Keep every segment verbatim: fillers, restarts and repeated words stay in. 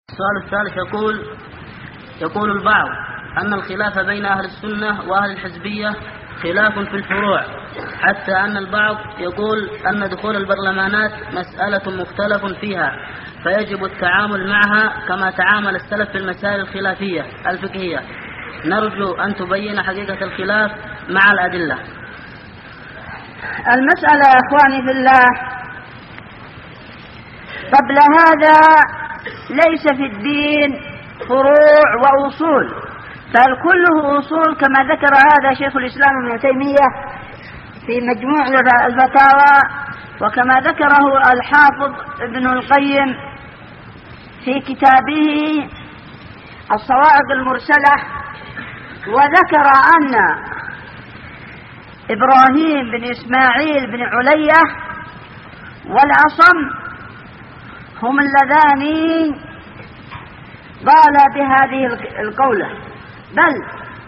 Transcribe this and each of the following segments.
السؤال الثالث يقول يقول البعض أن الخلاف بين أهل السنة وأهل الحزبية خلاف في الفروع، حتى أن البعض يقول أن دخول البرلمانات مسألة مختلف فيها فيجب التعامل معها كما تعامل السلف في المسائل الخلافية الفقهية. نرجو أن تبين حقيقة الخلاف مع الأدلة. المسألة يا أخواني في الله، قبل هذا ليس في الدين فروع وأصول، بل كله أصول كما ذكر هذا شيخ الإسلام ابن تيمية في مجموع الفتاوى، وكما ذكره الحافظ ابن القيم في كتابه الصواعق المرسلة. وذكر أن إبراهيم بن إسماعيل بن علية والأصم هم اللذان قال بهذه القولة، بل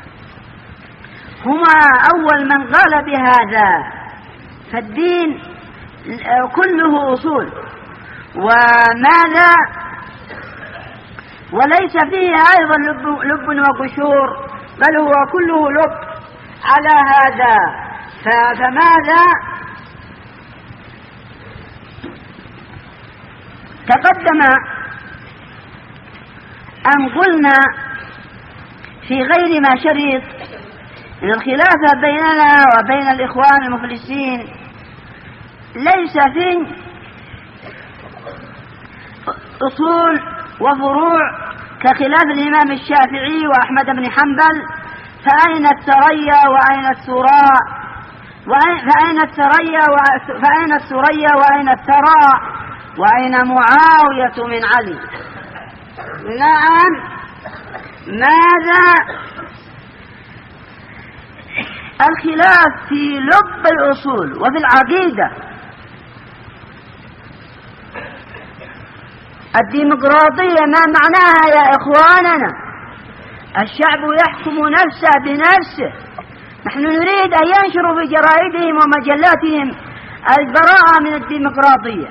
هما أول من قال بهذا. فالدين كله أصول وماذا وليس فيه أيضا لب, لب وقشور، بل هو كله لب على هذا. فماذا تقدم أن قلنا في غير ما شريط إن الخلاف بيننا وبين الإخوان المفلسين ليس في أصول وفروع كخلاف الإمام الشافعي وأحمد بن حنبل، فأين الثريا وأين الثراء، فأين الثريا فأين الثريا وأين الثراء، وأين معاوية من علي. نعم، ماذا الخلاف في لب الأصول وفي العقيدة. الديمقراطية ما معناها يا إخواننا؟ الشعب يحكم نفسه بنفسه. نحن نريد أن ينشروا في جرائدهم ومجلاتهم البراءة من الديمقراطية.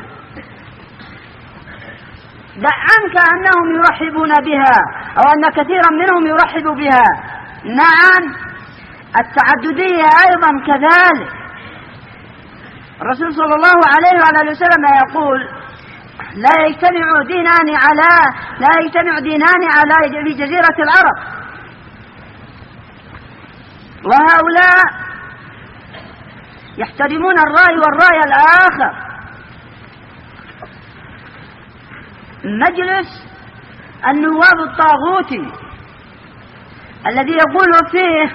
دع عنك أنهم يرحبون بها أو أن كثيرا منهم يرحب بها. نعم، التعددية أيضا كذلك. الرسول صلى الله عليه وعلى وسلم يقول لا يجتمع دينان على لا يجتمع دينان على في جزيرة العرب، وهؤلاء يحترمون الرأي والرأي الآخر. مجلس النواب الطاغوتي الذي يقول فيه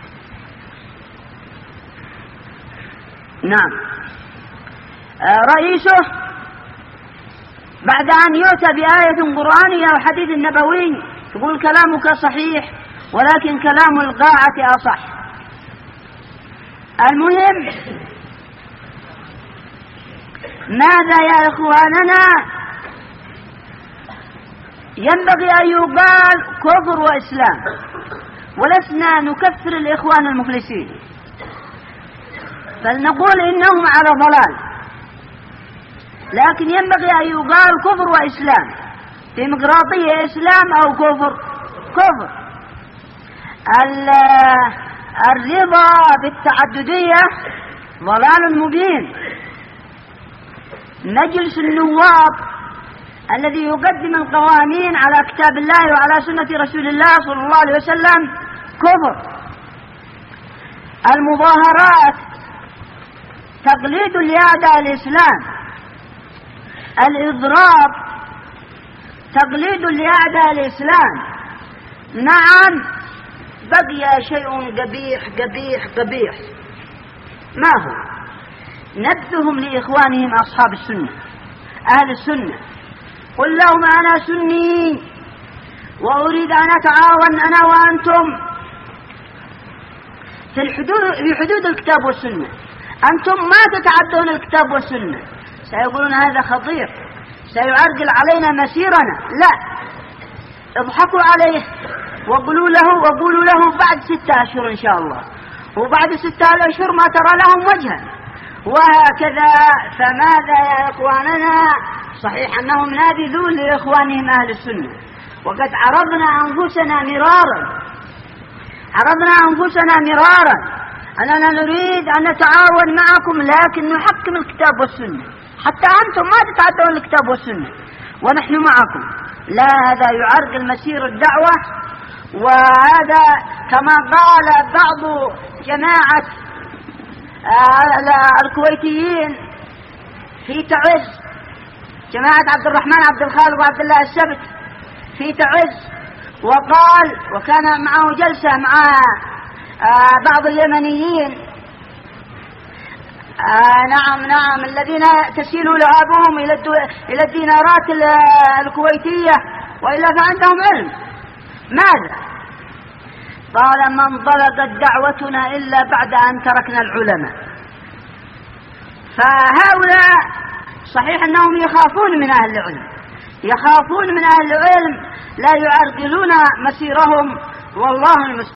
نعم رئيسه بعد أن يؤتى بآية قرآنية أو حديث نبوي يقول كلامك صحيح ولكن كلام القاعة أصح. المهم، ماذا يا إخواننا؟ ينبغي أن يقال كفر وإسلام، ولسنا نكفر الإخوان المفلسين، بل نقول إنهم على ضلال، لكن ينبغي أن يقال كفر وإسلام. ديمقراطية إسلام أو كفر؟ كفر. الرضا بالتعددية ضلال مبين. مجلس النواب الذي يقدم القوانين على كتاب الله وعلى سنة رسول الله صلى الله عليه وسلم كفر. المظاهرات تقليد لأعداء الإسلام. الإضراب تقليد لأعداء الإسلام. نعم، بقي شيء قبيح قبيح قبيح. ما هو؟ نبذهم لإخوانهم أصحاب السنة أهل السنة. قل لهم أنا سني وأريد أن أتعاون أنا وأنتم في الحدود في حدود الكتاب والسنة. أنتم ما تتعدون الكتاب والسنة. سيقولون هذا خطير، سيعرقل علينا مسيرنا. لا، اضحكوا عليه وقولوا له وقولوا له بعد ستة أشهر إن شاء الله، وبعد ستة أشهر ما ترى لهم وجها، وهكذا. فماذا يا إخواننا؟ صحيح أنهم نابذون لإخوانهم أهل السنة، وقد عرضنا أنفسنا مرارا عرضنا أنفسنا مرارا أننا نريد أن نتعاون معكم، لكن نحكم الكتاب والسنة. حتى أنتم ما تتعدون الكتاب والسنة ونحن معكم. لا، هذا يعرقل مسير الدعوة. وهذا كما قال بعض جماعة الكويتيين في تعز، جماعة عبد الرحمن عبد الخالق وعبد الله السبت في تعز، وقال، وكان معه جلسة مع بعض اليمنيين، آه نعم نعم الذين تسيل لعابهم إلى الدينارات الكويتية، وإلا فعندهم علم. ماذا؟ قال: ما انطلقت دعوتنا إلا بعد أن تركنا العلماء. فهؤلاء صحيح أنهم يخافون من أهل العلم، يخافون من أهل العلم، لا يعرقلون مسيرهم، والله المستعان.